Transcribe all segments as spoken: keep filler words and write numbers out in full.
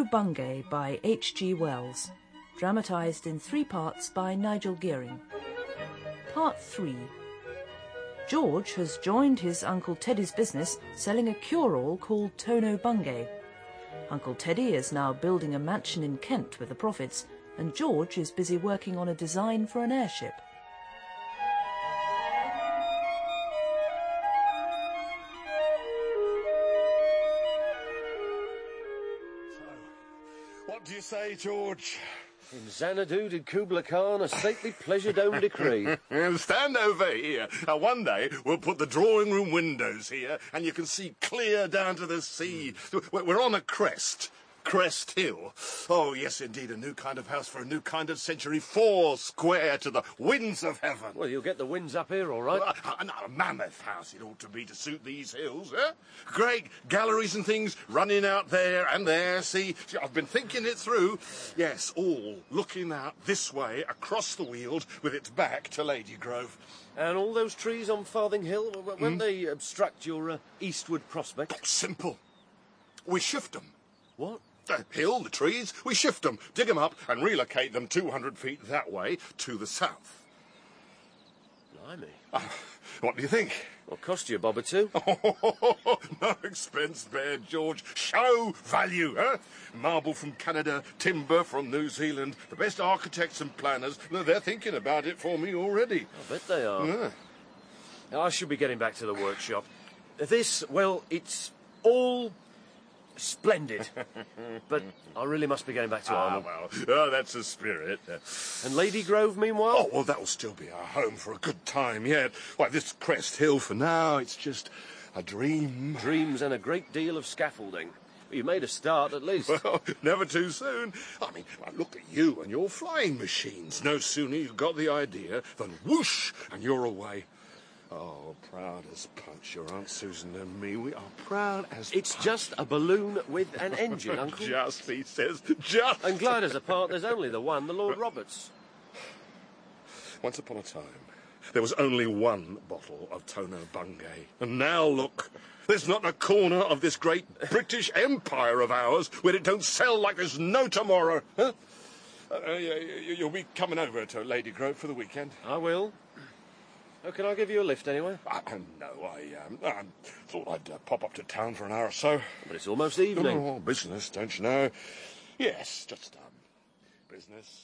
Tono Bungay by H G Wells, dramatised in three parts by Nigel Gearing. Part three. George has joined his Uncle Teddy's business selling a cure-all called Tono Bungay. Uncle Teddy is now building a mansion in Kent with the profits, and George is busy working on a design for an airship. What do you say, George? In Xanadu did Kubla Khan a stately pleasure dome decree. Stand over here. Uh, one day we'll put the drawing room windows here and you can see clear down to the sea. We're we're on a crest. Crest Hill. Oh, yes, indeed, a new kind of house for a new kind of century. Four square to the winds of heaven. Well, you'll get the winds up here, all right. Well, a, a, a mammoth house it ought to be to suit these hills, eh? Great galleries and things running out there and there. See, see, I've been thinking it through. Yes, all looking out this way across the Weald with its back to Ladygrove. And all those trees on Farthing Hill, won't mm. they obstruct your uh, eastward prospect? Oh, simple. We shift them. What? The hill, the trees, we shift them, dig them up and relocate them two hundred feet that way to the south. Blimey. Uh, what do you think? It'll cost you a bob or two. Oh, no expense spared, George. Show value, huh? Marble from Canada, timber from New Zealand, the best architects and planners. They're thinking about it for me already. I bet they are. Yeah. I should be getting back to the workshop. This, well, it's all splendid. But I really must be going back to Arnold. Ah, well, oh, that's the spirit. And Ladygrove, meanwhile? Oh, well, that'll still be our home for a good time yet. Why, this Crest Hill for now, it's just a dream. Dreams and a great deal of scaffolding. Well, you made a start, at least. Well, never too soon. I mean, look at you and your flying machines. No sooner you got the idea than whoosh, and you're away. Oh, proud as punch, your Aunt Susan and me. We are proud as It's punch. just a balloon with an engine, Uncle. Just, he says, just. And gliders apart, there's only the one, the Lord Roberts. Once upon a time, there was only one bottle of Tono Bungay. And now, look, there's not a corner of this great British Empire of ours where it don't sell like there's no tomorrow. Huh? Uh, you'll be coming over to Ladygrove for the weekend? I will. Oh, can I give you a lift anyway? Uh, no, I um, I thought I'd uh, pop up to town for an hour or so. But it's almost evening. Oh, business, don't you know? Yes, just, um, business.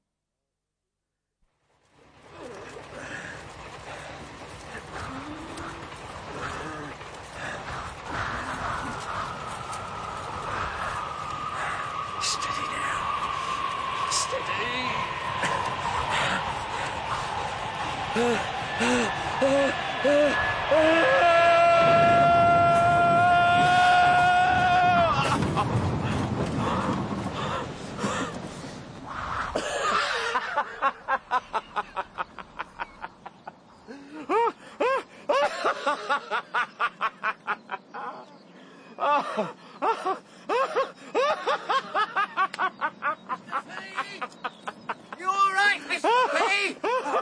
Steady now. Steady. You all right, Mister P?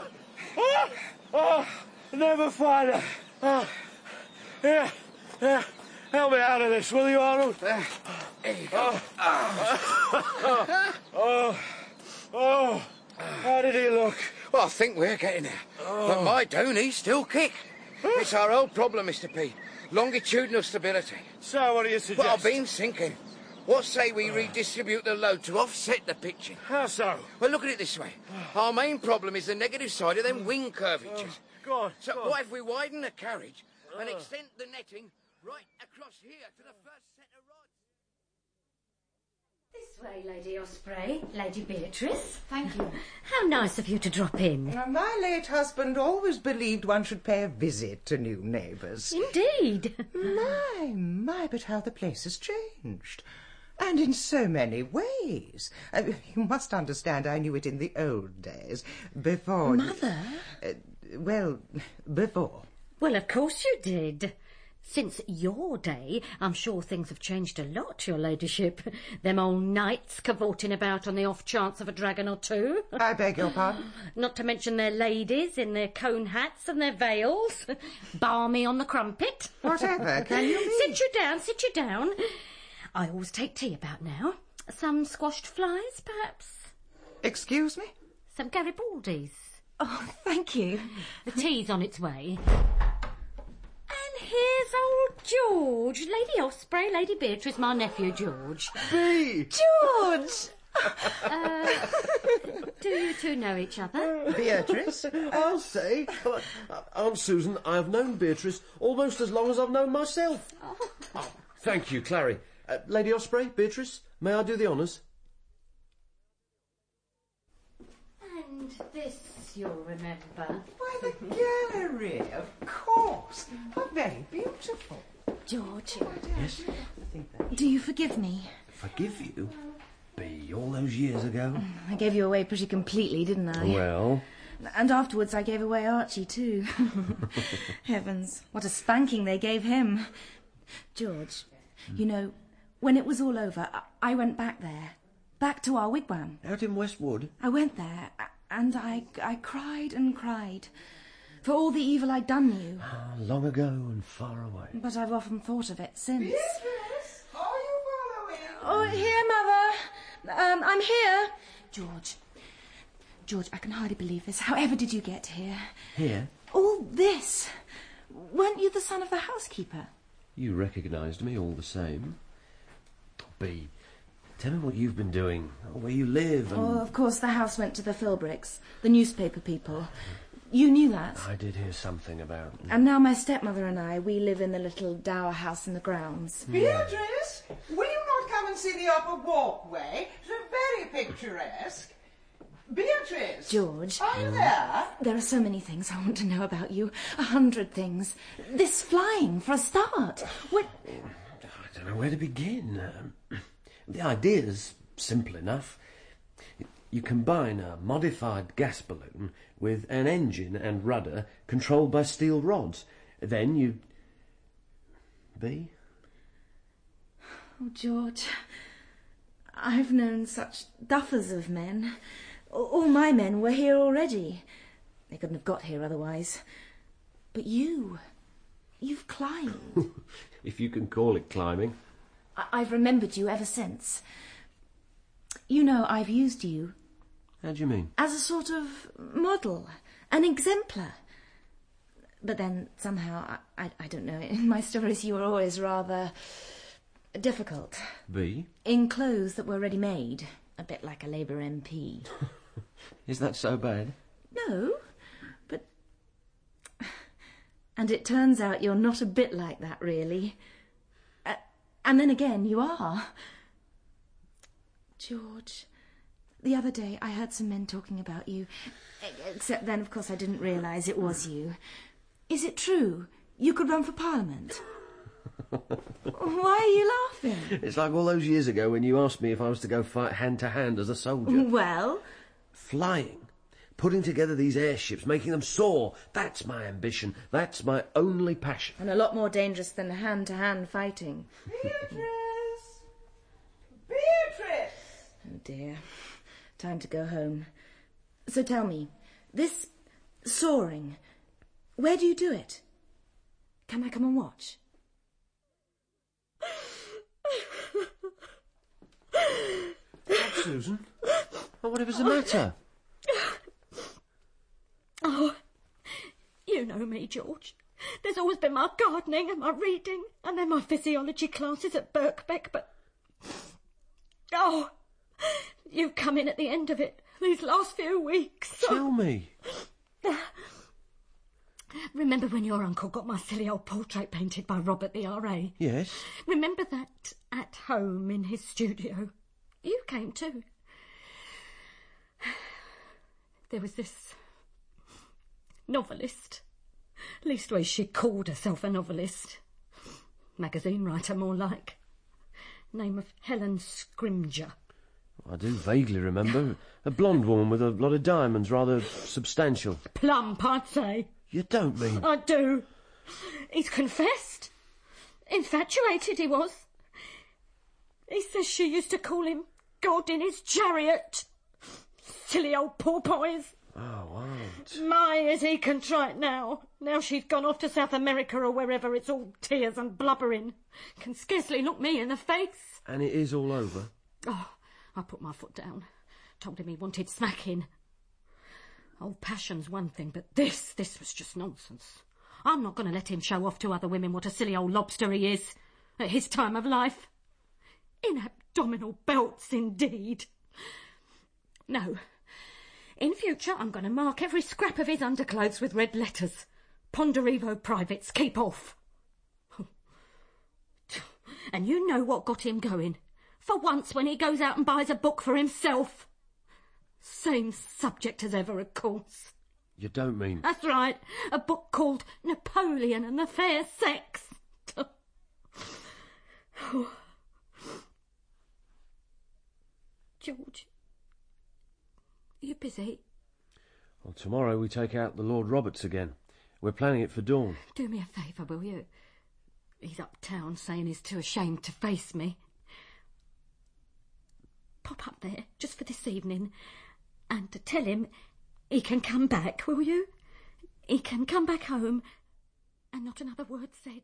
Oh, never find her. Oh, yeah, yeah. Help me out of this, will you, Arnold? Uh, there you go. Oh, oh, oh. How did he look? Well, I think we're getting there. Oh. But my Dooney's still kick. It's our old problem, Mister P. Longitudinal stability. So, what do you suggest? Well, I've been thinking. What say we redistribute the load to offset the pitching? How so? Well, look at it this way. Our main problem is the negative side of them wing curvatures. Go on, So go on. what if we widen the carriage and extend the netting right across here to the first set of rods? This way, Lady Osprey. Lady Beatrice. Thank you. How nice of you to drop in. Now, my late husband always believed one should pay a visit to new neighbours. Indeed. My, my, but how the place has changed. And in so many ways. Uh, you must understand I knew it in the old days, before... Mother? Uh, well, before. Well, of course you did. Since your day, I'm sure things have changed a lot, your ladyship. Them old knights cavorting about on the off chance of a dragon or two. I beg your pardon? Not to mention their ladies in their cone hats and their veils. Balmy on the crumpet. Whatever can you mean? Sit you down, sit you down. I always take tea about now. Some squashed flies, perhaps? Excuse me? Some Garibaldis. Oh, thank you. The tea's on its way. And here's old George. Lady Osprey, Lady Beatrice, my nephew George. Bee! George! Uh, do you two know each other? Beatrice? I'll say. Uh, Aunt Susan, I have known Beatrice almost as long as I've known myself. Oh. Oh, thank you, Clary. Uh, Lady Osprey, Beatrice, may I do the honours? And this you'll remember. Why, the gallery, of course. How very beautiful. George, Yes? do you forgive me? Forgive you? Bee, all those years ago? I gave you away pretty completely, didn't I? Well... And afterwards I gave away Archie too. Heavens, what a spanking they gave him. George, you know, when it was all over, I, I went back there. Back to our wigwam. Out in Westwood? I went there, and I, I cried and cried. For all the evil I'd done you. Ah, long ago and far away. But I've often thought of it since. Beatrice, are you following? Oh, here, Mother. Um, I'm here. George. George, I can hardly believe this. However did you get here? Here? All this? Weren't you the son of the housekeeper? You recognised me all the same. Bee, tell me what you've been doing, where you live and... Oh, of course, the house went to the Philbricks, the newspaper people. You knew that. I did hear something about... And now my stepmother and I, we live in the little dower house in the grounds. Beatrice, will you not come and see the upper walkway? It's very picturesque. Beatrice! George. Are you there? There are so many things I want to know about you. A hundred things. This flying, for a start. What... I don't know where to begin. Um, the idea's simple enough. You combine a modified gas balloon with an engine and rudder controlled by steel rods. Then you... Bee? Oh, George, I've known such duffers of men. All my men were here already. They couldn't have got here otherwise. But you, you've climbed. If you can call it climbing. I- I've remembered you ever since. You know, I've used you How do you mean? as a sort of model, an exemplar. But then somehow, I, I, I don't know, in my stories you were always rather difficult. Bee? In clothes that were ready-made, a bit like a Labour M P. Is that so bad? No, but... And it turns out you're not a bit like that, really. Uh, and then again, you are. George, the other day I heard some men talking about you. Except then, of course, I didn't realise it was you. Is it true? You could run for Parliament? Why are you laughing? It's like all those years ago when you asked me if I was to go fight hand-to-hand as a soldier. Well... Flying. Putting together these airships, making them soar. That's my ambition. That's my only passion. And a lot more dangerous than hand-to-hand fighting. Beatrice! Beatrice! Oh dear. Time to go home. So tell me, this soaring, where do you do it? Can I come and watch? What, Susan? Oh, whatever's the matter? Oh, you know me, George. There's always been my gardening and my reading, and then my physiology classes at Birkbeck, but... Oh, you've come in at the end of it, these last few weeks. Tell me. Remember when your uncle got my silly old portrait painted by Robert the R A? Yes? Remember that at home in his studio? You came too. There was this novelist. Leastways, she called herself a novelist. Magazine writer, more like. Name of Helen Scrimger. I do vaguely remember. A blonde woman with a lot of diamonds, rather substantial. Plump, I'd say. You don't mean... I do. He's confessed. Infatuated he was. He says she used to call him God in his chariot. Silly old porpoise. Oh, Aunt. My, is he contrite now. Now she's gone off to South America or wherever it's all tears and blubbering. Can scarcely look me in the face. And it is all over? Oh, I put my foot down, told him he wanted smacking. Old passion's one thing, but this, this was just nonsense. I'm not going to let him show off to other women what a silly old lobster he is at his time of life. In abdominal belts, indeed. No. In future, I'm going to mark every scrap of his underclothes with red letters. Ponderevo privates, keep off. And you know what got him going. For once, when he goes out and buys a book for himself. Same subject as ever, of course. You don't mean... That's right. A book called Napoleon and the Fair Sex. George, are you busy? Well, tomorrow we take out the Lord Roberts again. We're planning it for dawn. Do me a favour, will you? He's uptown saying he's too ashamed to face me. Pop up there, just for this evening, and to tell him he can come back, will you? He can come back home, and not another word said.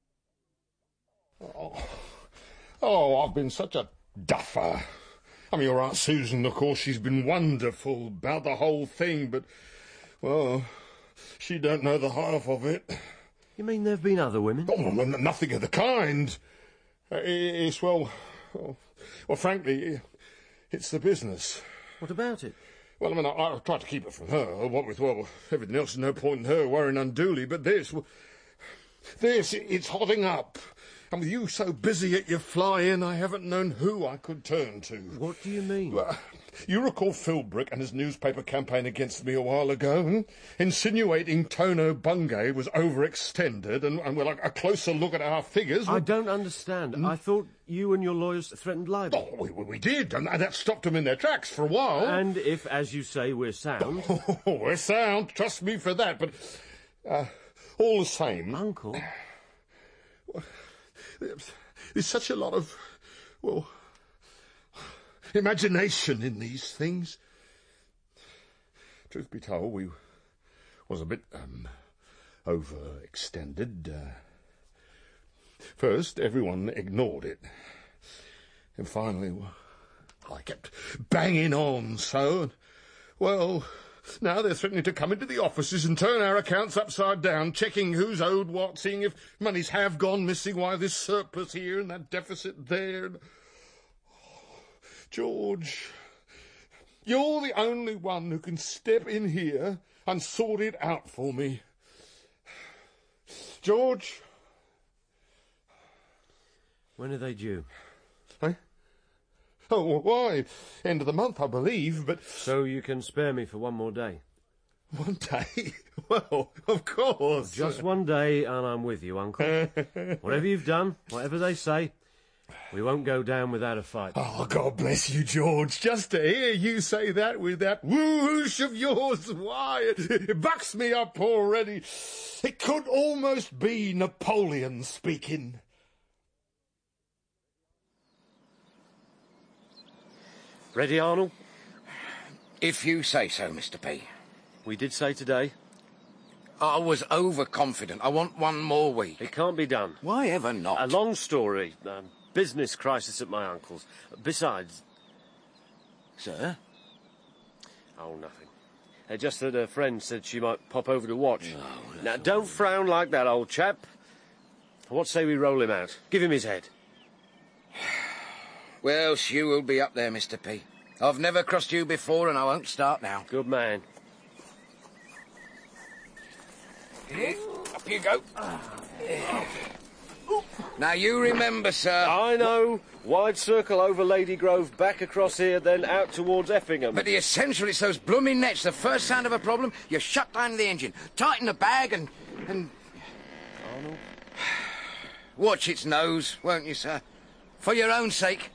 Oh, oh I've been such a duffer. I mean, your Aunt Susan, of course, she's been wonderful about the whole thing, but, well, she don't know the half of it. You mean there've been other women? Oh, no, no, nothing of the kind. Uh, it's, well, well, well, frankly, it's the business. What about it? Well, I mean, I, I tried to keep it from her. What with, well, everything else, no point in her worrying unduly, but this, well, this, it's hotting up. And with you so busy at your fly-in, I haven't known who I could turn to. What do you mean? Well, you recall Philbrick and his newspaper campaign against me a while ago, hmm? Insinuating Tono Bungay was overextended, and, and well, a closer look at our figures... I would... don't understand. Mm? I thought you and your lawyers threatened libel. Oh, we, we did, and that stopped them in their tracks for a while. And if, as you say, we're sound... Oh, we're sound, trust me for that, but... Uh, all the same... Uncle... There's such a lot of, well, imagination in these things. Truth be told, we was a bit um, overextended. Uh, first, everyone ignored it. And finally, well, I kept banging on so, and, well... Now they're threatening to come into the offices and turn our accounts upside down, checking who's owed what, seeing if monies have gone missing, why there's surplus here and that deficit there. Oh, George, you're the only one who can step in here and sort it out for me. George? When are they due? Eh? Oh, why? End of the month, I believe, but... So you can spare me for one more day? One day? Well, of course. Just one day, and I'm with you, Uncle. Whatever you've done, whatever they say, we won't go down without a fight. Oh, God bless you, George. Just to hear you say that with that whoosh of yours, why, it, it bucks me up already. It could almost be Napoleon speaking. Ready, Arnold? If you say so, Mister P. We did say today. I was overconfident. I want one more week. It can't be done. Why ever not? A long story. Um, business crisis at my uncle's. Besides... Sir? Oh, nothing. Uh, just that a friend said she might pop over to watch. Oh, now, don't frown like that, old chap. What say we roll him out? Give him his head. Well, you will be up there, Mister P. I've never crossed you before, and I won't start now. Good man. Here, up you go. Now, you remember, sir... I know. Wide circle over Lady Grove, back across here, then out towards Effingham. But the essential is those blooming nets. The first sound of a problem, you shut down the engine, tighten the bag, and... and... Arnold? Watch its nose, won't you, sir? For your own sake.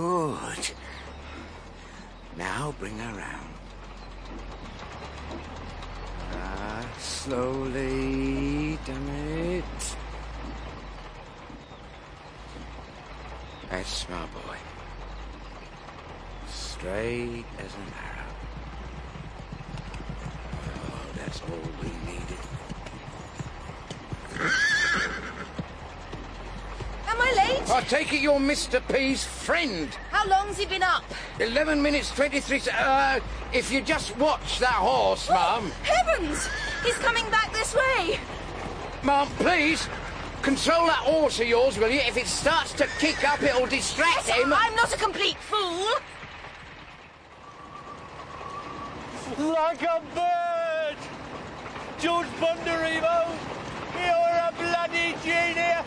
Good. Now bring her round. Ah, slowly, damn it. That's my boy. Straight as an arrow. Oh, that's all we needed. Am I late? I take it you're Mister P's friend. How long's he been up? Eleven minutes, twenty-three... Se- uh, if you just watch that horse, Mum. Heavens! He's coming back this way! Mum, please, control that horse of yours, will you? If it starts to kick up, it'll distract Yes, him. I'm not a complete fool! Like a bird! George Ponderevo, you're a bloody genius!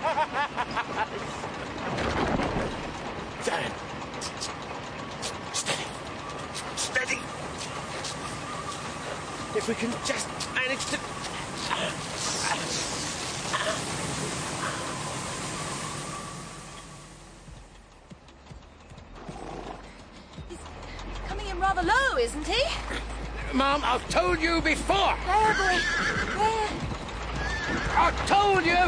Dan! Steady! Steady! If we can just manage to... He's coming in rather low, isn't he? Mum, I've told you before. There, boy. There. I've told you.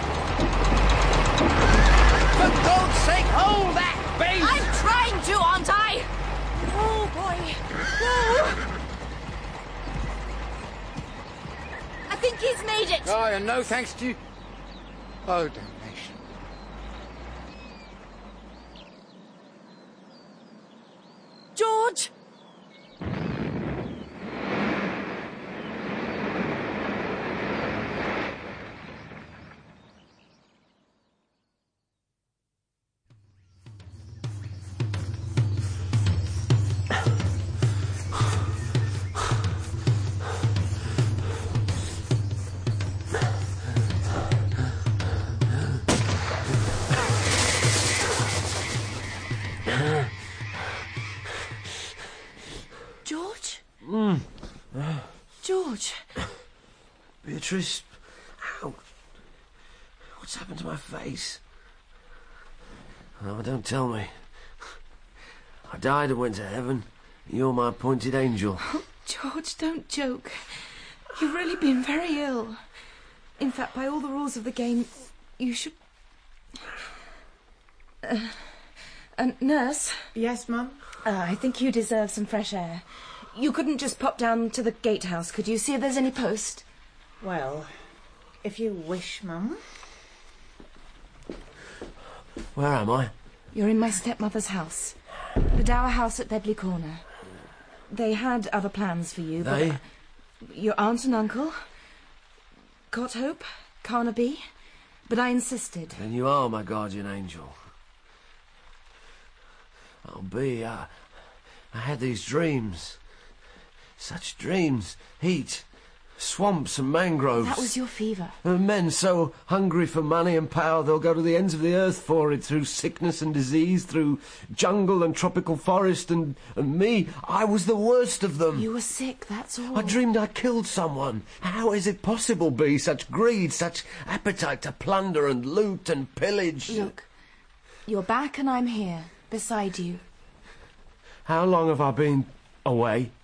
For God's sake, hold that beast. I'm trying to, aren't I? Oh, boy. No. I think he's made it. Oh, and no thanks to you. Oh, damnation. George! George? Mm. George? Beatrice, how? What's happened to my face? Oh, don't tell me. I died and went to heaven. You're my appointed angel. Oh, George, don't joke. You've really been very ill. In fact, by all the rules of the game, you should... Uh, uh, nurse? Yes, Mum? Uh, I think you deserve some fresh air. You couldn't just pop down to the gatehouse, could you? See if there's any post? Well, if you wish, Mum. Where am I? You're in my stepmother's house. The dower house at Bedley Corner. They had other plans for you, They? but... Your aunt and uncle, Cothope, Carnaby, but I insisted. Then you are my guardian angel. Oh, B, I, I had these dreams. Such dreams. Heat, swamps and mangroves. That was your fever. And men so hungry for money and power they'll go to the ends of the earth for it, through sickness and disease, through jungle and tropical forest, and, and me, I was the worst of them. You were sick, that's all. I dreamed I killed someone. How is it possible, B? Such greed, such appetite to plunder and loot and pillage. Look, you're back and I'm here, beside you. How long have I been away?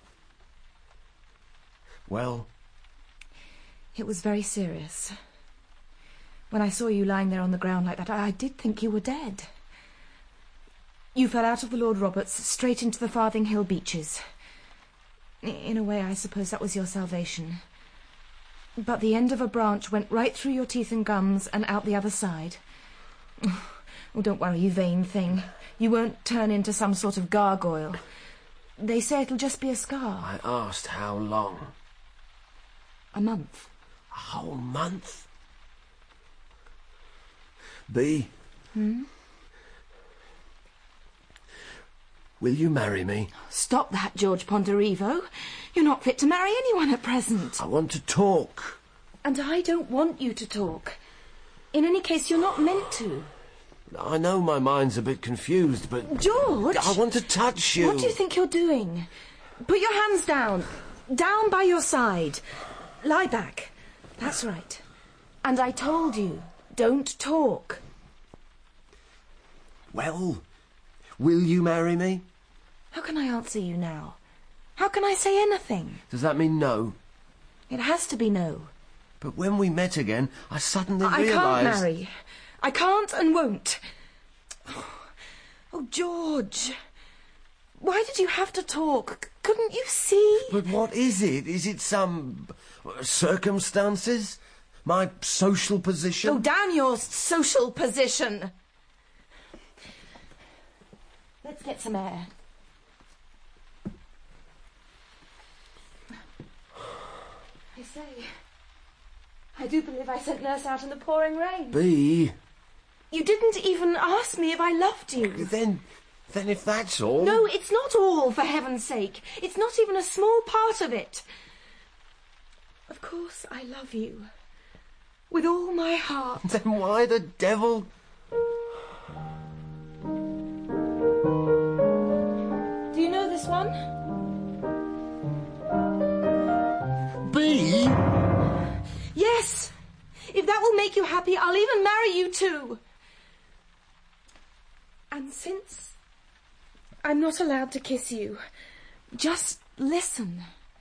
Well... It was very serious. When I saw you lying there on the ground like that, I, I did think you were dead. You fell out of the Lord Roberts straight into the Farthing Hill beaches. In a way, I suppose that was your salvation. But the end of a branch went right through your teeth and gums and out the other side. Oh, don't worry, you vain thing. You won't turn into some sort of gargoyle. They say it'll just be a scar. I asked how long. A month. A whole month? B? Hmm? Will you marry me? Stop that, George Ponderevo. You're not fit to marry anyone at present. I want to talk. And I don't want you to talk. In any case, you're not meant to. I know my mind's a bit confused, but... George! I want to touch you. What do you think you're doing? Put your hands down. Down by your side. Lie back. That's right. And I told you, don't talk. Well, Will you marry me? How can I answer you now? How can I say anything? Does that mean no? It has to be no. But when we met again, I suddenly I realised... can't marry. I can't and won't. Oh, George. Why did you have to talk? Couldn't you see? But what is it? Is it some uh, circumstances? My social position? Oh, damn your social position. Let's get some air. I say, I do believe I sent Nurse out in the pouring rain. Bea. You didn't even ask me if I loved you. Then, then if that's all... No, it's not all, for heaven's sake. It's not even a small part of it. Of course I love you. With all my heart. Then why the devil... Do you know this one? Bea? Yes. If that will make you happy, I'll even marry you too. And since I'm not allowed to kiss you, just listen.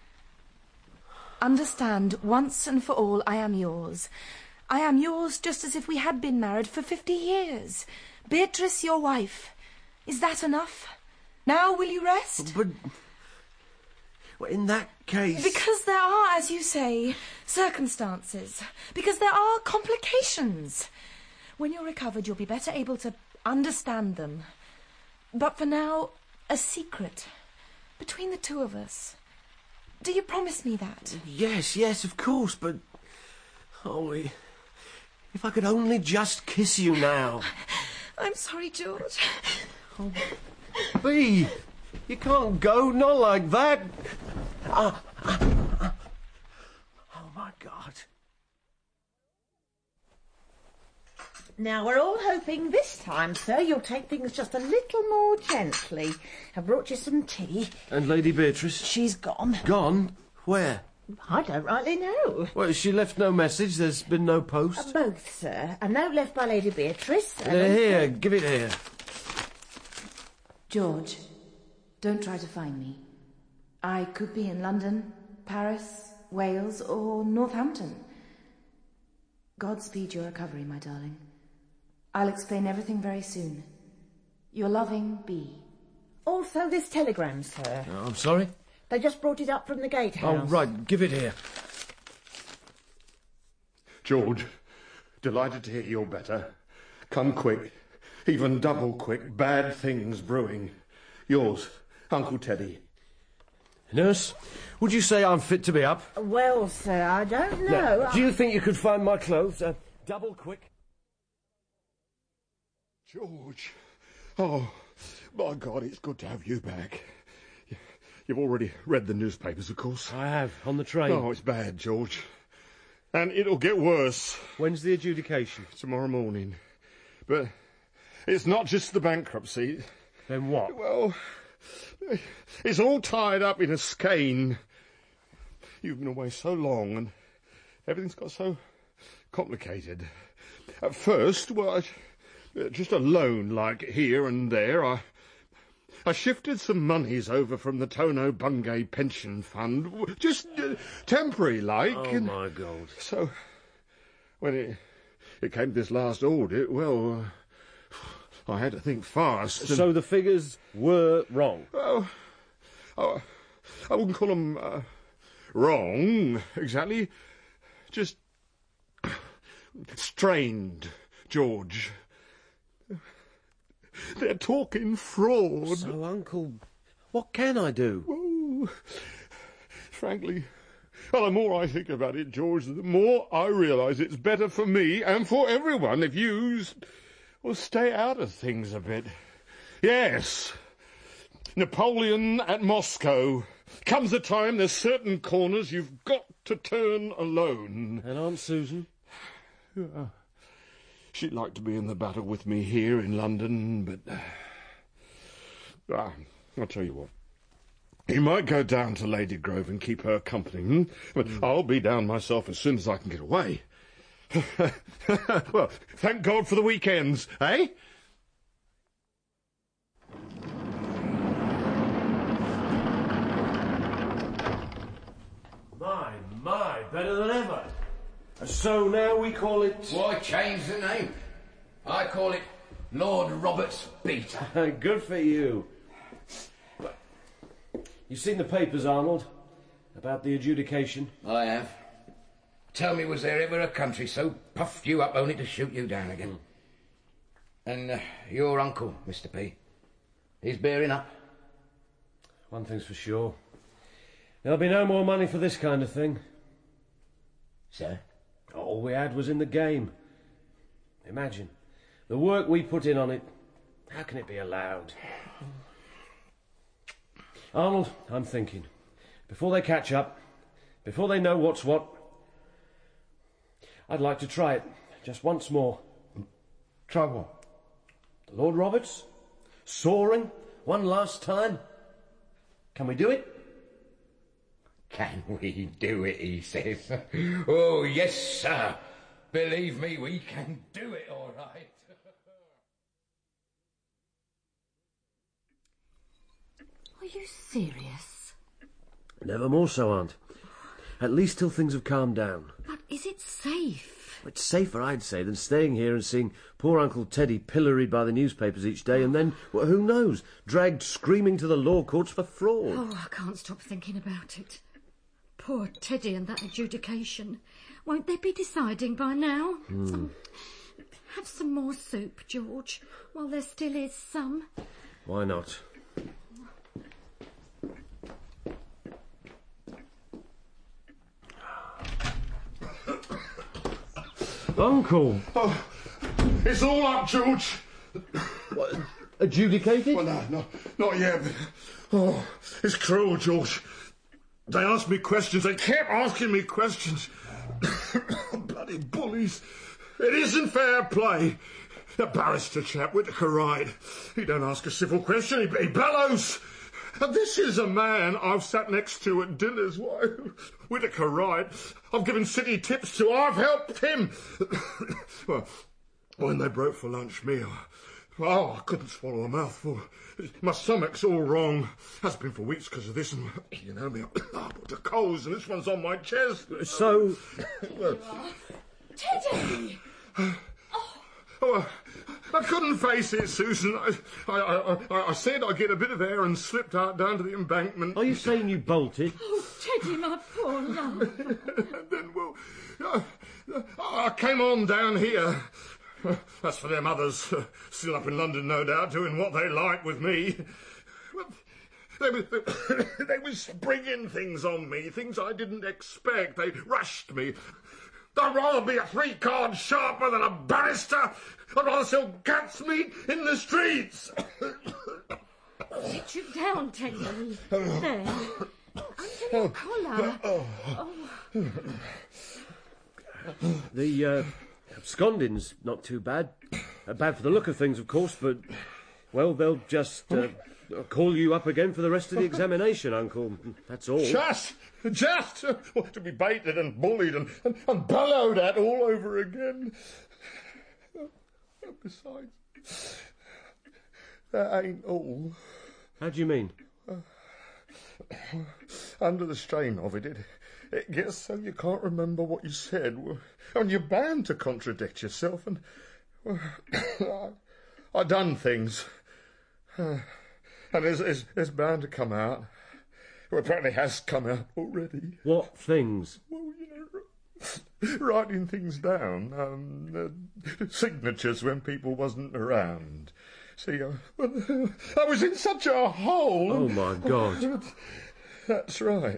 Understand once and for all I am yours. I am yours just as if we had been married for fifty years. Beatrice, your wife. Is that enough? Now will you rest? But... Well, in that case... Because there are, as you say, circumstances. Because there are complications. When you're recovered, you'll be better able to understand them. But for now, a secret between the two of us. Do you promise me that? Yes, yes, of course, but... Oh, if I could only just kiss you now. I'm sorry, George. Oh, Bea, you can't go, not like that. Ah, ah, ah. Oh, my God. Now, we're all hoping this time, sir, you'll take things just a little more gently. I brought you some tea. And Lady Beatrice? She's gone. Gone? Where? I don't rightly know. Well, she left no message. There's been no post. Uh, both, sir. A note left by Lady Beatrice. Uh, here, give it here. George, don't try to find me. I could be in London, Paris, Wales, or Northampton. Godspeed your recovery, my darling. I'll explain everything very soon. Your loving, Bea. Also this telegram, sir. Oh, I'm sorry? They just brought it up from the gatehouse. Oh, right. Give it here. George, delighted to hear you're better. Come quick. Even double quick. Bad things brewing. Yours, Uncle Teddy. Nurse, would you say I'm fit to be up? Well, sir, I don't know. Now, do you think you could find my clothes? Uh, double quick. George. Oh, my God, it's good to have you back. You've already read the newspapers, of course. I have, on the train. Oh, it's bad, George. And it'll get worse. When's the adjudication? Tomorrow morning. But it's not just the bankruptcy. Then what? Well, it's all tied up in a skein. You've been away so long and everything's got so complicated. At first, well, I, just a loan like here and there. I... I shifted some monies over from the Tono Bungay pension fund, just uh, temporary-like. Oh, and my God. So, when it, it came to this last audit, well, uh, I had to think fast. And, so the figures were wrong? Well, I, I wouldn't call them uh, wrong, exactly. Just strained, George. They're talking fraud. So, Uncle, what can I do? Oh, frankly, well, the more I think about it, George, the more I realise it's better for me and for everyone if you well, stay out of things a bit. Yes, Napoleon at Moscow. Comes a time there's certain corners you've got to turn alone. And Aunt Susan? Yeah. She'd like to be in the battle with me here in London, but... Ah, I'll tell you what. You might go down to Lady Grove and keep her company, hmm? But mm. I'll be down myself as soon as I can get away. Well, thank God for the weekends, eh? So now we call it... Why change the name? I call it Lord Robert's Beta. Good for you. You've seen the papers, Arnold, about the adjudication? I have. Tell me, was there ever a country so puffed you up only to shoot you down again? Mm. And uh, your uncle, Mister P, he's bearing up. One thing's for sure. There'll be no more money for this kind of thing. Sir? All we had was in the game. Imagine, the work we put in on it, how can it be allowed? Arnold, I'm thinking, before they catch up, before they know what's what, I'd like to try it, just once more. Try what? The Lord Roberts? Soaring? One last time? Can we do it? Can we do it, he says. Oh, yes, sir. Believe me, we can do it all right. Are you serious? Never more so, Aunt. At least till things have calmed down. But is it safe? It's safer, I'd say, than staying here and seeing poor Uncle Teddy pilloried by the newspapers each day and then, well, who knows, dragged screaming to the law courts for fraud. Oh, I can't stop thinking about it. Poor Teddy and that adjudication. Won't they be deciding by now? Mm. Um, have some more soup, George, while there still is some. Why not? Uncle! Oh, it's all up, George. What, adjudicated? Well, no, no, not yet. Oh, it's cruel, George. They asked me questions. They kept asking me questions. Bloody bullies. It isn't fair play. That barrister chap, Whittaker Wright, he don't ask a civil question, he, he bellows. And this is a man I've sat next to at dinners. Why, Whittaker Wright, I've given city tips to, I've helped him. Well, when they broke for lunch meal, oh, I couldn't swallow a mouthful. My stomach's all wrong. Has been for weeks because of this, and you know me, I put the coals, and this one's on my chest. So... There you are. Teddy! Oh, I couldn't face it, Susan. I, I, I, I said I'd get a bit of air and slipped out down to the embankment. Are you saying you bolted? Oh, Teddy, my poor love. And then, well, I, I came on down here. That's for them others, uh, still up in London, no doubt, doing what they like with me. Well, they were, they were springing things on me, things I didn't expect. They rushed me. I'd rather be a three-card sharper than a barrister. I'd rather sell cat's meat in the streets. Sit you down, Teddy. There. Under your collar. Oh. The uh, absconding's not too bad. Uh, bad for the look of things, of course, but, well, they'll just uh, call you up again for the rest of the examination, Uncle. That's all. Just, just uh, to be baited and bullied and, and, and bellowed at all over again. Besides, that ain't all. How do you mean? Uh, under the strain of it, it, it gets so you can't remember what you said, and you're bound to contradict yourself, and well, I, I done things, uh, and it's, it's, it's bound to come out. Well, it apparently has come out already. What things? Well, you know, writing things down, um, uh, signatures when people wasn't around. See, uh, well, I was in such a hole. Oh, my God. That's right.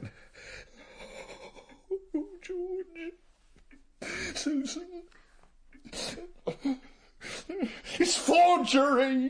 Oh, George. Susan. It's forgery.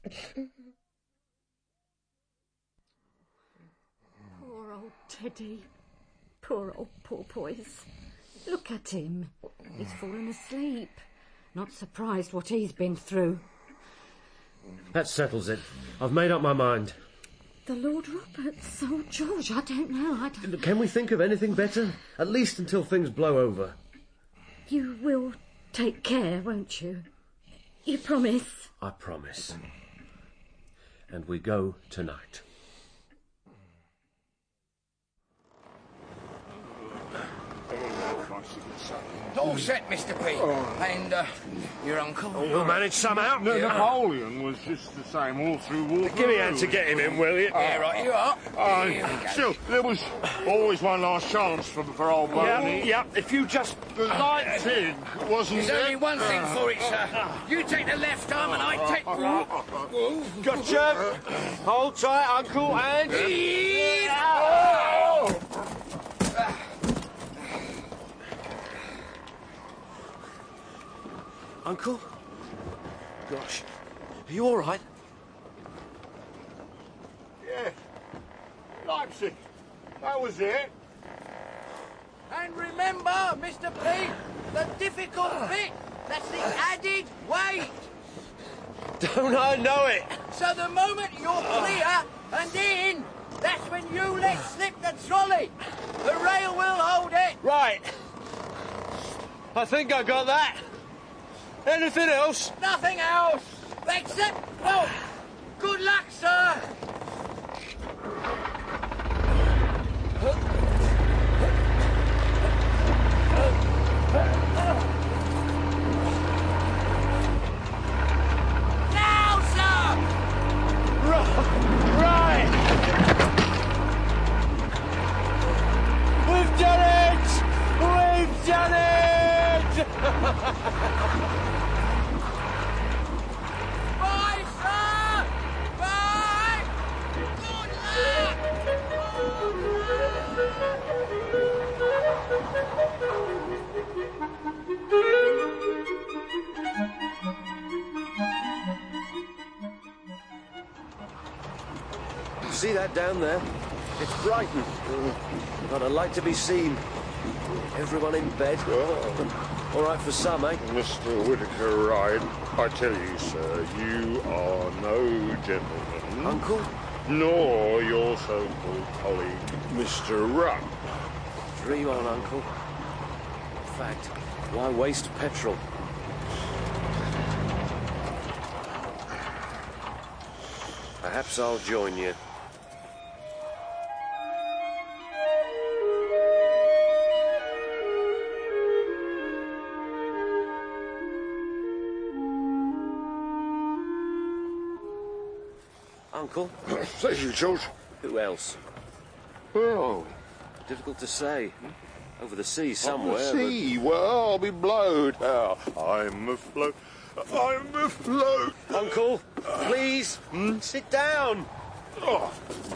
Poor old Teddy. Poor old porpoise. Look at him. He's fallen asleep. Not surprised what he's been through. That settles it. I've made up my mind. The Lord Roberts. Oh, George, I don't know. I don't... Can we think of anything better? At least until things blow over. You will take care, won't you? You promise? I promise. And we go tonight. All set, Mister P. And, uh, your uncle? Oh, we'll manage somehow. No, Napoleon was just the same all through Waterloo. Give me a hand to get him in, will you? Yeah, right, you are. Uh, Here we go. still, there was always one last chance for, for old Yeah, Boney. yeah, if you just... The light pig, wasn't There's it? only one thing for it, sir. You take the left arm and I take... Gotcha. Hold tight, Uncle, and... Uncle? Gosh, are you all right? Yeah. Leipzig. That was it. And remember, Mister P, the difficult bit, that's the added weight. Don't I know it? So the moment you're clear and in, that's when you let slip the trolley. The rail will hold it. Right. I think I got that. Anything else? Nothing else. Except, well, good luck, sir. Now, sir! Right. We've done it! We've done it! Bye, sir! Bye! Good luck! See that down there? It's Brighton. But I'd like to be seen. Everyone in bed. All right for some, eh? Mister Whitaker Ride, I tell you, sir, you are no gentleman. Uncle? Nor your so-called colleague, Mister Rupp. Dream on, Uncle. In fact, why waste petrol? Perhaps I'll join you. Uncle? Thank you, George. Who else? Well, Difficult to say. Over the sea somewhere. the sea. Well, I'll be blowed. Oh, I'm afloat. I'm afloat. But... Uncle, please, sit down. Oh.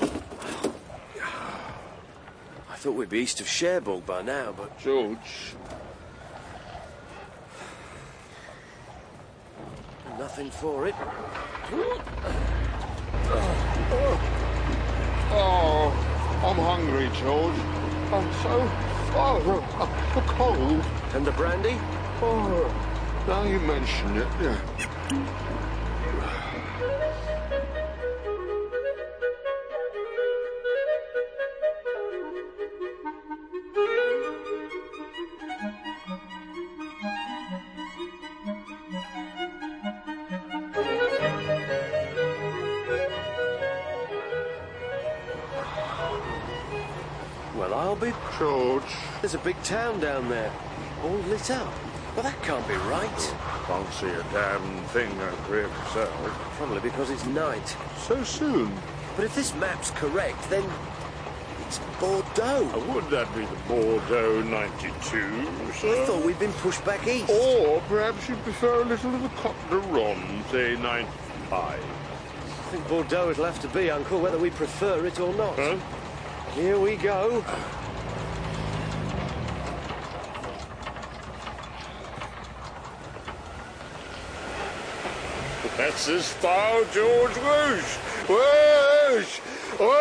I thought we'd be east of Cherbourg by now, but... George. Nothing for it. Oh, I'm hungry, George. I'm so... Oh, I'm cold. And the brandy? Oh, now you mention it, yeah. Well, I'll be... George. There's a big town down there, all lit up. Well, that can't be right. Can't see a damn thing over here myself. Probably because it's night. So soon. But if this map's correct, then it's Bordeaux. Oh, would that be the Bordeaux ninety-two, sir? I thought we'd been pushed back east. Or perhaps you prefer a little of the Cote de Ronde, say ninety-five. I think Bordeaux it'll have to be, Uncle, whether we prefer it or not. Huh? Here we go. That's the style, George. Whoosh! Whoosh! Whoosh!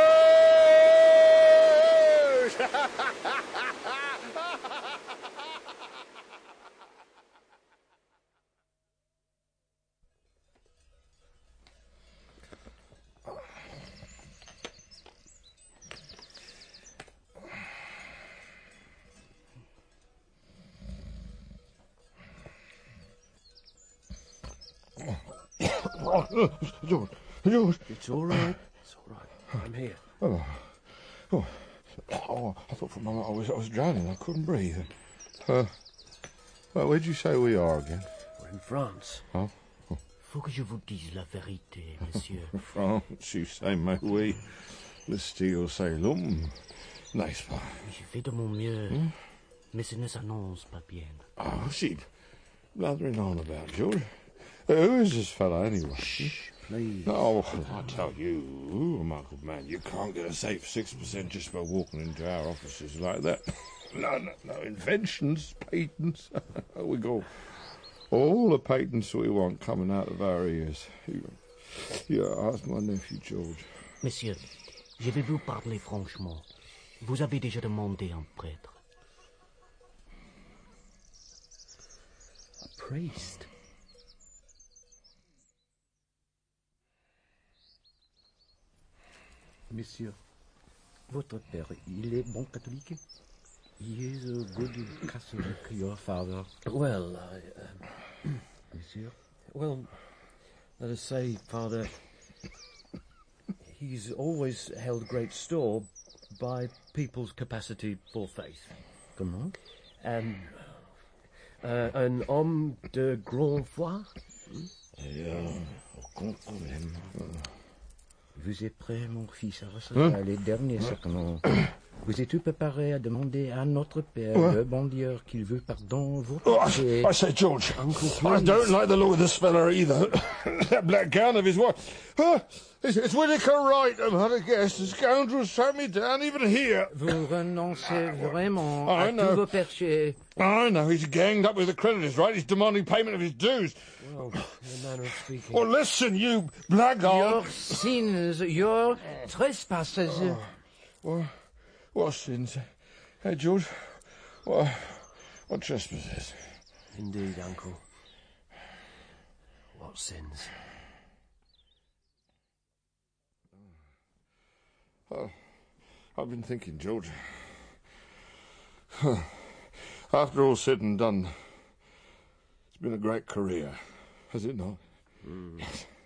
George, George. It's all right. It's all right. I'm here. Oh, oh, oh, I thought for a moment I was, I was drowning. I couldn't breathe. Uh, well, where'd you say we are again? We're in France. Oh? Faut que je vous dise la vérité, monsieur. France, you say, mais oui. Le style say l'homme, n'est-ce pas? J'ai fait de mon mieux, Hmm? mais ce ne s'annonce pas bien. Oh, she blathering on about, George. Uh, who is this fellow, anyway? Shh, please. Oh, I tell you, my good man, you can't get a safe six percent just by walking into our offices like that. No, no, no inventions, patents. We got all the patents we want coming out of our ears. You, you ask my nephew, George. Monsieur, je vais vous parler franchement. Vous avez déjà demandé un prêtre. A priest? Monsieur, votre père, il est bon catholique? He is a good Catholic, your father. Well, I... Um, Monsieur? Well, let us say, Father, he's always held great store by people's capacity for faith. Comment? And uh, an homme de grande foi? Yeah, aucun problème. Vous êtes prêt, mon fils, à recevoir les derniers sacrements? Vous êtes préparé à demander à notre Père, What? le bon Dieu, qu'il veut pardon vos Oh, péchés? I, I say, George, Uncle, I please. don't like the look of this fella either. That black gown of his wife. Oh, it's, it's Whittaker Wright, I'm a guess. The scoundrel shut me down even here. Vous renoncez vraiment I à know. tous vos péchés. I know, he's ganged up with the creditors, right? He's demanding payment of his dues. Well, your manner of speaking. Well, listen, you blackguard. Your sins, your trespasses. Oh, what, what sins? Hey, George, what, what trespasses? Indeed, Uncle. What sins? Oh, I've been thinking, George. After all said and done, it's been a great career, has it not? Mm.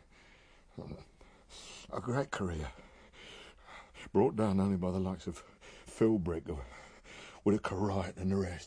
A great career. Brought down only by the likes of Philbrick, of Whittaker Wright and the rest.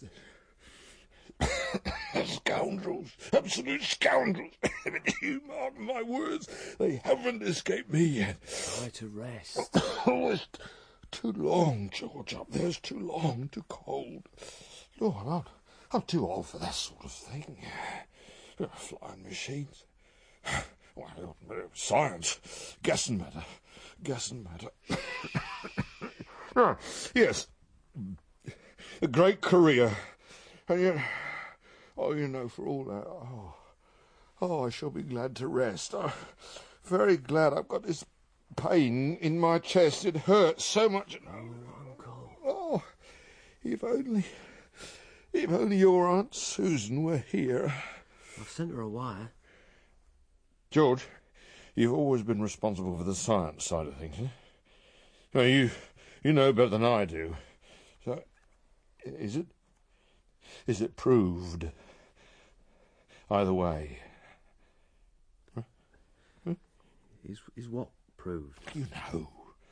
Scoundrels, absolute scoundrels. You mark my words, they haven't escaped me yet. Try to rest. Oh, it's too long, George, up there's too long, too cold. Lord, I'm, I'm too old for that sort of thing. Flying machines. Well, science, guessing matter, guessing matter. Ah, yes, a great career. And yet, oh, you know, for all that, oh, oh, I shall be glad to rest. Oh, very glad I've got this pain in my chest. It hurts so much. Oh, Uncle. Oh, if only, if only your Aunt Susan were here. I've sent her a wire. George, you've always been responsible for the science side of things, eh? Well, you, you know better than I do. So, is it? Is it proved? Either way. Huh? Huh? Is, is what proved? You know.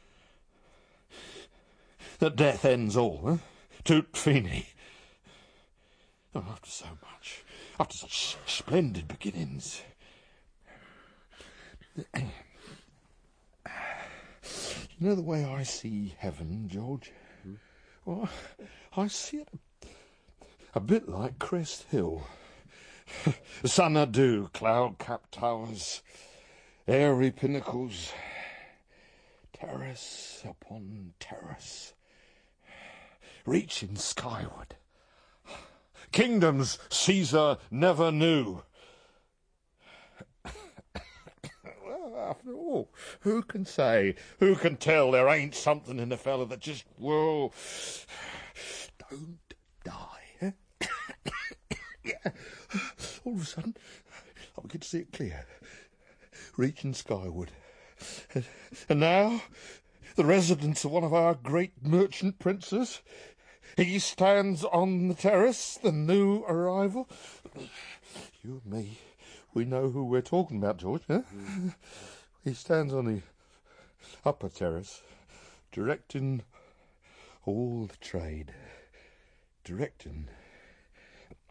That death ends all, huh? Tout fini. Oh, after so much. After such splendid beginnings. You know the way I see heaven, George? Hmm? Well, I see it a, a bit like Crest Hill. Xanadu, cloud-capped towers, airy pinnacles, terrace upon terrace, reaching skyward. Kingdoms Caesar never knew. Well, after all, who can say, who can tell there ain't something in the fella that just, whoa, don't die, eh? Yeah. All of a sudden, I begin to see it clear, reaching skyward. And, and now, the residence of one of our great merchant princes, he stands on the terrace, the new arrival. You and me, we know who we're talking about, George, huh? Mm. He stands on the upper terrace, directing all the trade, directing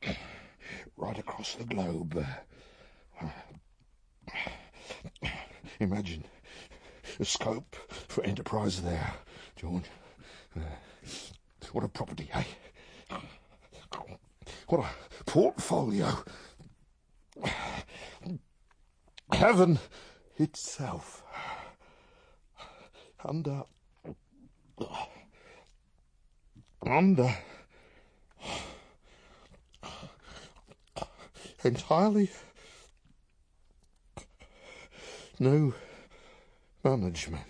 right across the globe. Uh, imagine the scope for enterprise there, George. Uh, what a property, eh? What a portfolio. Heaven itself. Under... Under... entirely new management.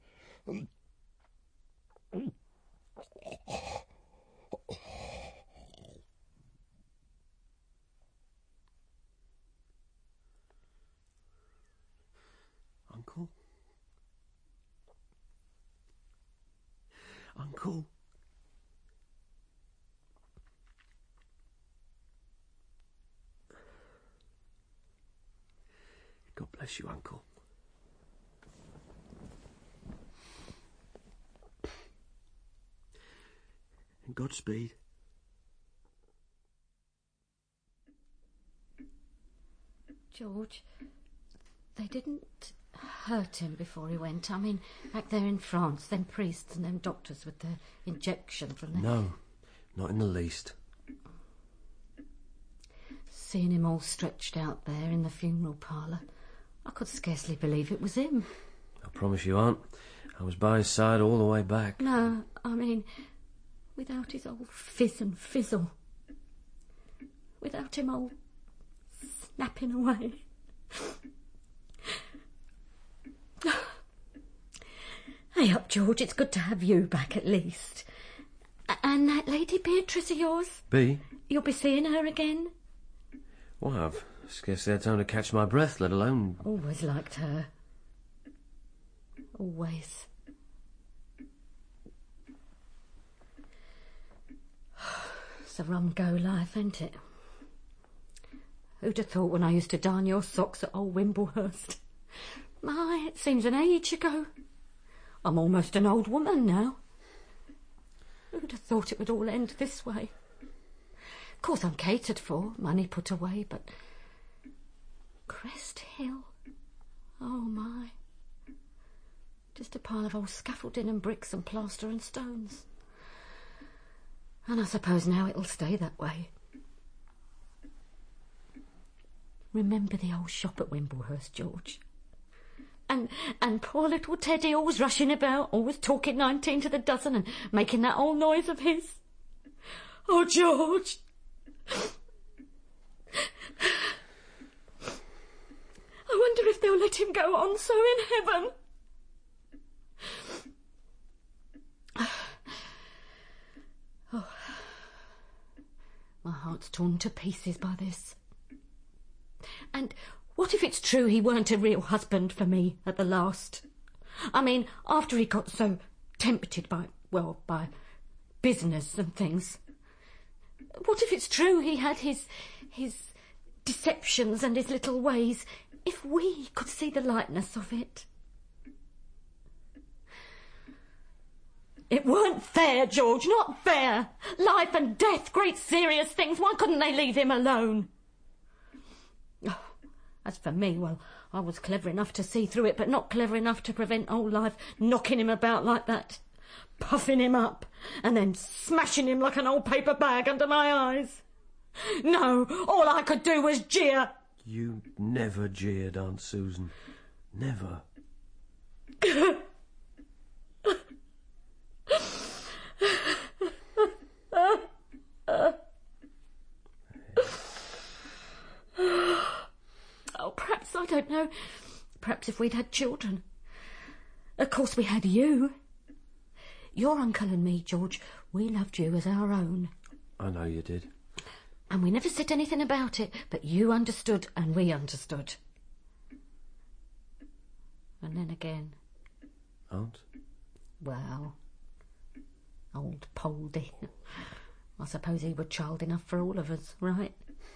Uncle? Uncle? God bless you, Uncle. And Godspeed. George, they didn't hurt him before he went. I mean, back there in France, them priests and them doctors with their injections and their... No, not in the least. Seeing him all stretched out there in the funeral parlour, I could scarcely believe it was him. I promise you, Aunt, I was by his side all the way back. No, I mean, without his old fizz and fizzle. Without him all snapping away. Hey up, George, it's good to have you back at least. A- and that Lady Beatrice of yours? B? You'll be seeing her again? Well, I've scarcely had time to catch my breath, let alone... Always liked her. Always. It's a rum go life, ain't it? Who'd have thought when I used to darn your socks at old Wimblehurst? My, it seems an age ago. I'm almost an old woman now. Who'd have thought it would all end this way? Of course I'm catered for, money put away, but... Crest Hill? Oh, my. Just a pile of old scaffolding and bricks and plaster and stones. And I suppose now it'll stay that way. Remember the old shop at Wimblehurst, George? And and poor little Teddy always rushing about, always talking nineteen to the dozen and making that old noise of his. Oh, George! I wonder if they'll let him go on so in heaven. Oh, my heart's torn to pieces by this. And what if it's true he weren't a real husband for me at the last? I mean, after he got so tempted by, well, by business and things. What if it's true he had his, his deceptions and his little ways? If we could see the lightness of it. It weren't fair, George, not fair. Life and death, great serious things. Why couldn't they leave him alone? Oh, as for me, well, I was clever enough to see through it, but not clever enough to prevent old life knocking him about like that, puffing him up, and then smashing him like an old paper bag under my eyes. No, all I could do was jeer. You never jeered, Aunt Susan. Never. Oh, perhaps, I don't know. Perhaps if we'd had children. Of course we had you. Your uncle and me, George, we loved you as our own. I know you did. And we never said anything about it, but you understood and we understood. And then again... Aunt? Well, old Poldy. I suppose he was child enough for all of us, right?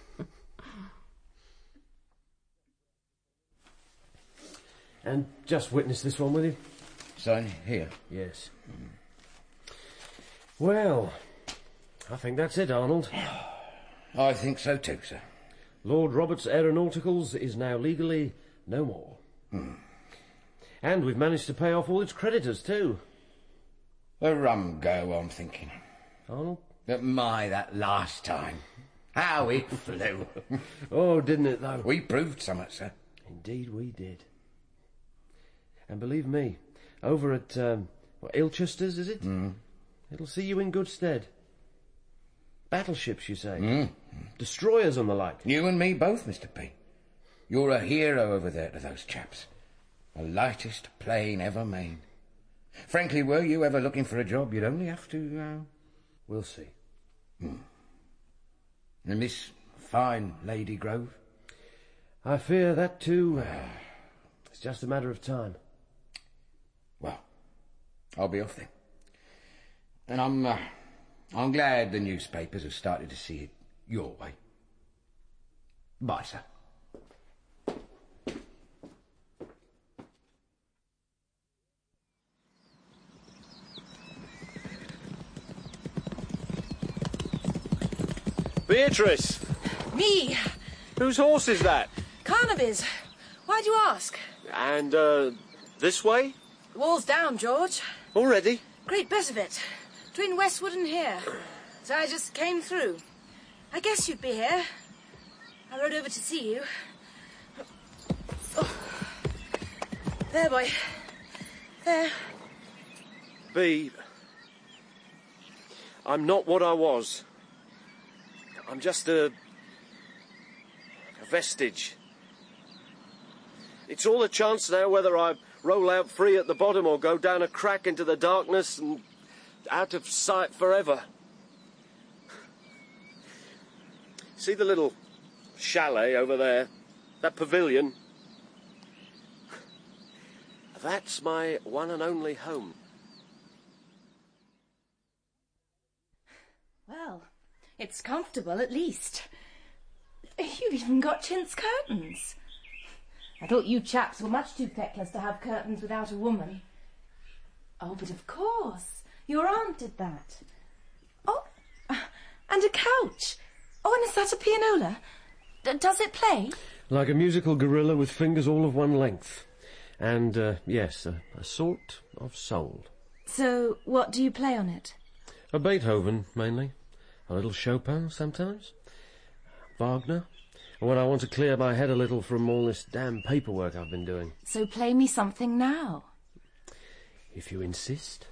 And just witness this one, will you? Sign here. Yes. Mm. Well, I think that's it, Arnold. I think so too, sir. Lord Roberts Aeronauticals is now legally no more. Hmm. And we've managed to pay off all its creditors, too. A rum go, I'm thinking. Arnold? But my, that last time. How it flew. Oh, didn't it, though? We proved something, sir. Indeed we did. And believe me, over at, um, what, Ilchester's, is it? Mm. It'll see you in good stead. Battleships, you say? Mm. Destroyers and the like. You and me both, Mister P. You're a hero over there to those chaps. The lightest plane ever made. Frankly, were you ever looking for a job, you'd only have to, uh... We'll see. Hmm. And Miss fine Lady Grove? I fear that, too, uh, it's just a matter of time. Well, I'll be off then. And I'm, uh, I'm glad the newspapers have started to see it your way. Bye, sir. Beatrice! Me! Whose horse is that? Carnaby's. Why'd you ask? And, uh, this way? The wall's down, George. Already? Great bit of it. Between Westwood and here. So I just came through. I guess you'd be here. I rode over to see you. Oh. There, boy. There. B. I'm not what I was. I'm just a... a vestige. It's all a chance now whether I roll out free at the bottom or go down a crack into the darkness and out of sight forever. See the little chalet over there? That pavilion? That's my one and only home. Well, it's comfortable at least. You've even got chintz curtains. I thought you chaps were much too feckless to have curtains without a woman. Oh, but of course. Your aunt did that. Oh, and a couch. Oh, and is that a pianola? D- does it play? Like a musical gorilla with fingers all of one length. And, uh, yes, a, a sort of soul. So, what do you play on it? A Beethoven, mainly. A little Chopin, sometimes. Wagner. And when I want to clear my head a little from all this damn paperwork I've been doing. So play me something now. If you insist.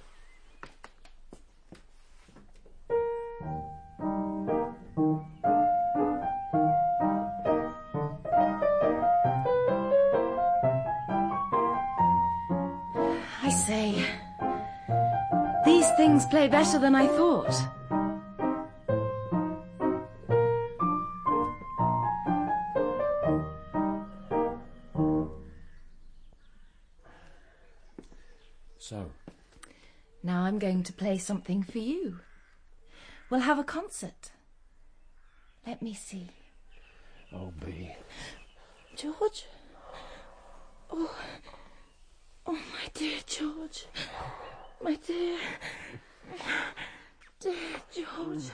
I say, these things play better than I thought. So? Now I'm going to play something for you. We'll have a concert. Let me see. Oh, B. George? Oh, oh, my dear George. My dear, dear George.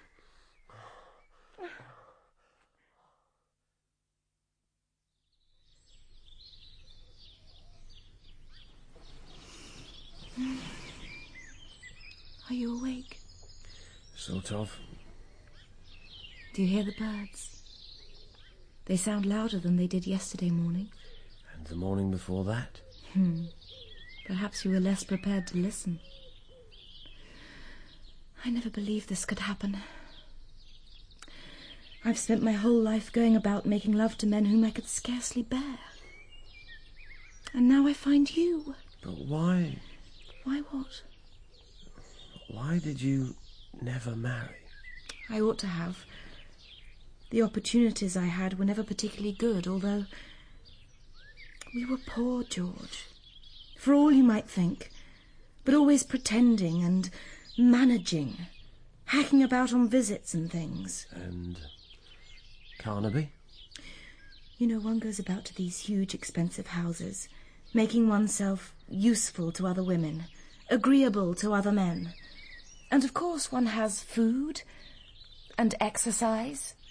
Are you awake? Sort of. Do you hear the birds? They sound louder than they did yesterday morning. And the morning before that? Hmm. Perhaps you were less prepared to listen. I never believed this could happen. I've spent my whole life going about making love to men whom I could scarcely bear. And now I find you. But why... Why what? Why did you never marry? I ought to have. The opportunities I had were never particularly good, although... We were poor, George. For all you might think. But always pretending and managing. Hacking about on visits and things. And... Carnaby? You know, one goes about to these huge, expensive houses, making oneself useful to other women, agreeable to other men. And of course one has food and exercise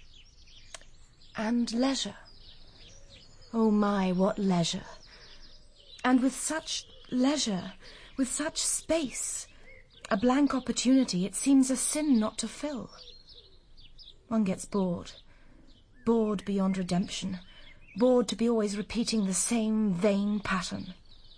And leisure. Oh my, what leisure. And with such leisure, with such space, a blank opportunity, it seems a sin not to fill. One gets bored. Bored beyond redemption. Bored to be always repeating the same vain pattern.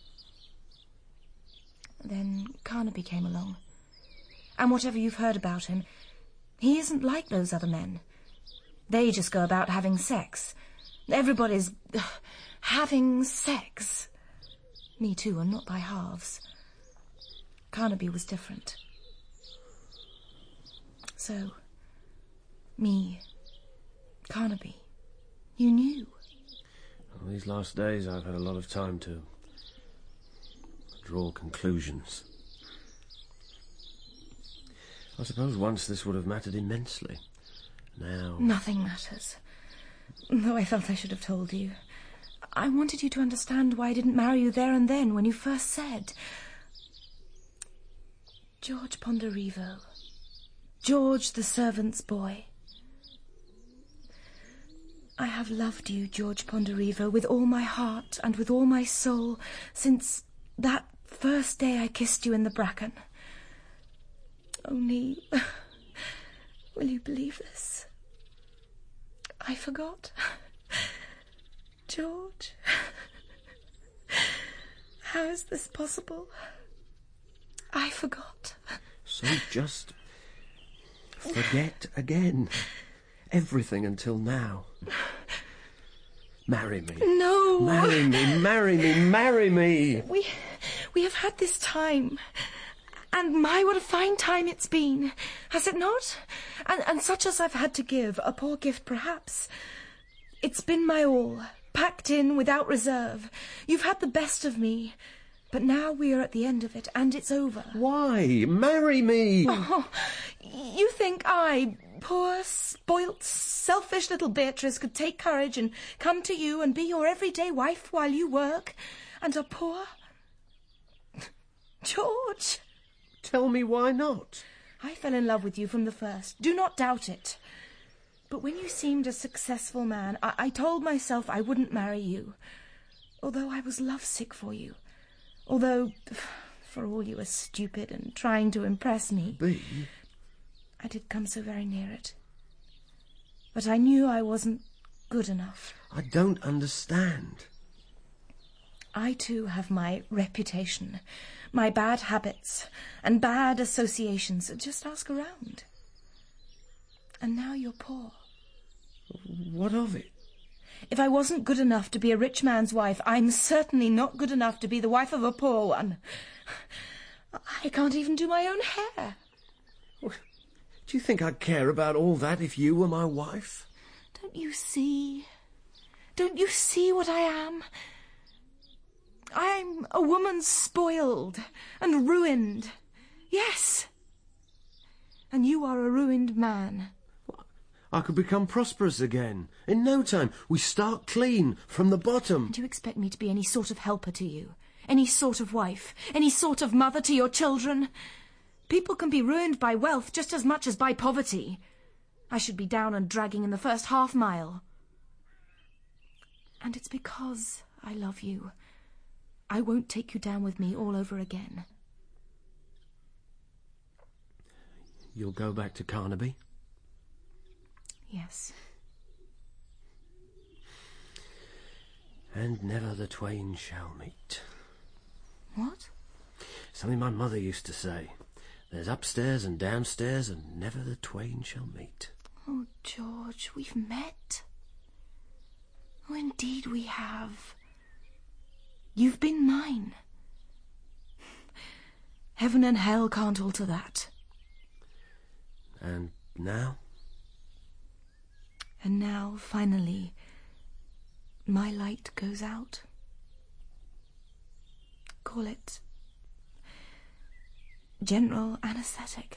Then Carnaby came along. And whatever you've heard about him, he isn't like those other men. They just go about having sex. Everybody's uh, having sex. Me too, and not by halves. Carnaby was different. So, me, Carnaby, you knew. Well, these last days I've had a lot of time to draw conclusions. I suppose once this would have mattered immensely. Now... Nothing matters. Though I felt I should have told you. I wanted you to understand why I didn't marry you there and then when you first said... George Ponderevo. George the servant's boy. I have loved you, George Ponderevo, with all my heart and with all my soul since that first day I kissed you in the bracken. Only... will you believe this? I forgot. George. How is this possible? I forgot. So just forget again. Everything until now. Marry me. No. Marry me, marry me, marry me. We, we have had this time. And my, what a fine time it's been. Has it not? And, and such as I've had to give, a poor gift perhaps. It's been my all, packed in without reserve. You've had the best of me. But now we are at the end of it, and it's over. Why? Marry me! Oh, you think I, poor, spoilt, selfish little Beatrice, could take courage and come to you and be your everyday wife while you work, and are poor? George! Tell me why not? I fell in love with you from the first. Do not doubt it. But when you seemed a successful man, I, I told myself I wouldn't marry you, although I was lovesick for you. Although, for all you were stupid and trying to impress me, Be? I did come so very near it. But I knew I wasn't good enough. I don't understand. I too have my reputation, my bad habits, and bad associations. Just ask around. And now you're poor. What of it? If I wasn't good enough to be a rich man's wife, I'm certainly not good enough to be the wife of a poor one. I can't even do my own hair. Do you think I'd care about all that if you were my wife? Don't you see? Don't you see what I am? I'm a woman spoiled and ruined. Yes. And you are a ruined man. I could become prosperous again. In no time. We start clean, from the bottom. Do you expect me to be any sort of helper to you? Any sort of wife? Any sort of mother to your children? People can be ruined by wealth just as much as by poverty. I should be down and dragging in the first half mile. And it's because I love you. I won't take you down with me all over again. You'll go back to Carnaby? Yes. And never the twain shall meet. What? Something my mother used to say. There's upstairs and downstairs, and never the twain shall meet. Oh, George, we've met. Oh, indeed we have. You've been mine. Heaven and hell can't alter that. And now? And now, finally, my light goes out. Call it general anaesthetic.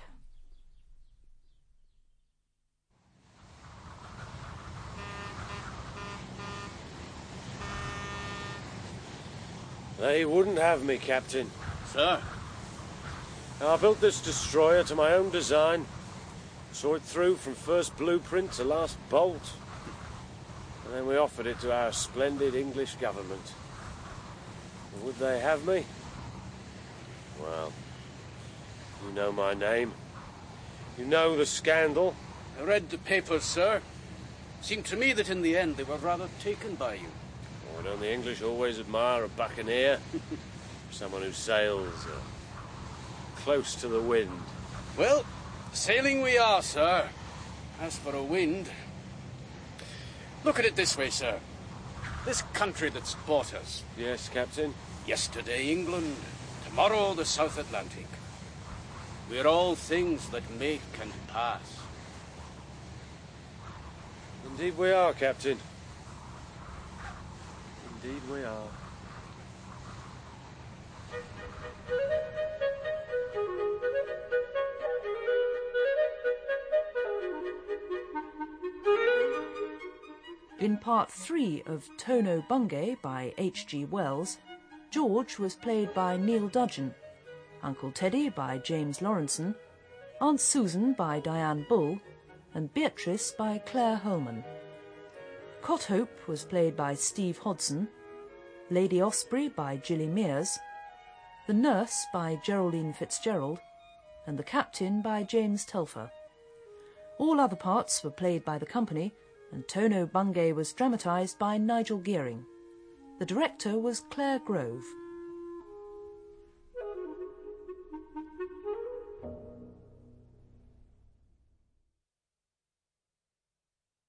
They wouldn't have me, Captain. Sir? I built this destroyer to my own design. Saw it through from first blueprint to last bolt. And then we offered it to our splendid English government. Would they have me? Well, you know my name. You know the scandal. I read the papers, sir. Seemed to me that in the end they were rather taken by you. Oh, don't the English always admire a buccaneer? Someone who sails uh, close to the wind. Well, sailing we are, sir. As for a wind... Look at it this way, sir. This country that's bought us. Yes, Captain? Yesterday, England. Tomorrow, the South Atlantic. We're all things that make and pass. Indeed we are, Captain. Indeed we are. In part three of Tono Bungay by H G Wells, George was played by Neil Dudgeon, Uncle Teddy by James Lawrenson, Aunt Susan by Diane Bull, and Beatrice by Claire Holman. Cothope was played by Steve Hodson, Lady Osprey by Gilly Mears, the Nurse by Geraldine Fitzgerald, and the Captain by James Telfer. All other parts were played by the company, and Tono Bungay was dramatised by Nigel Gearing. The director was Claire Grove.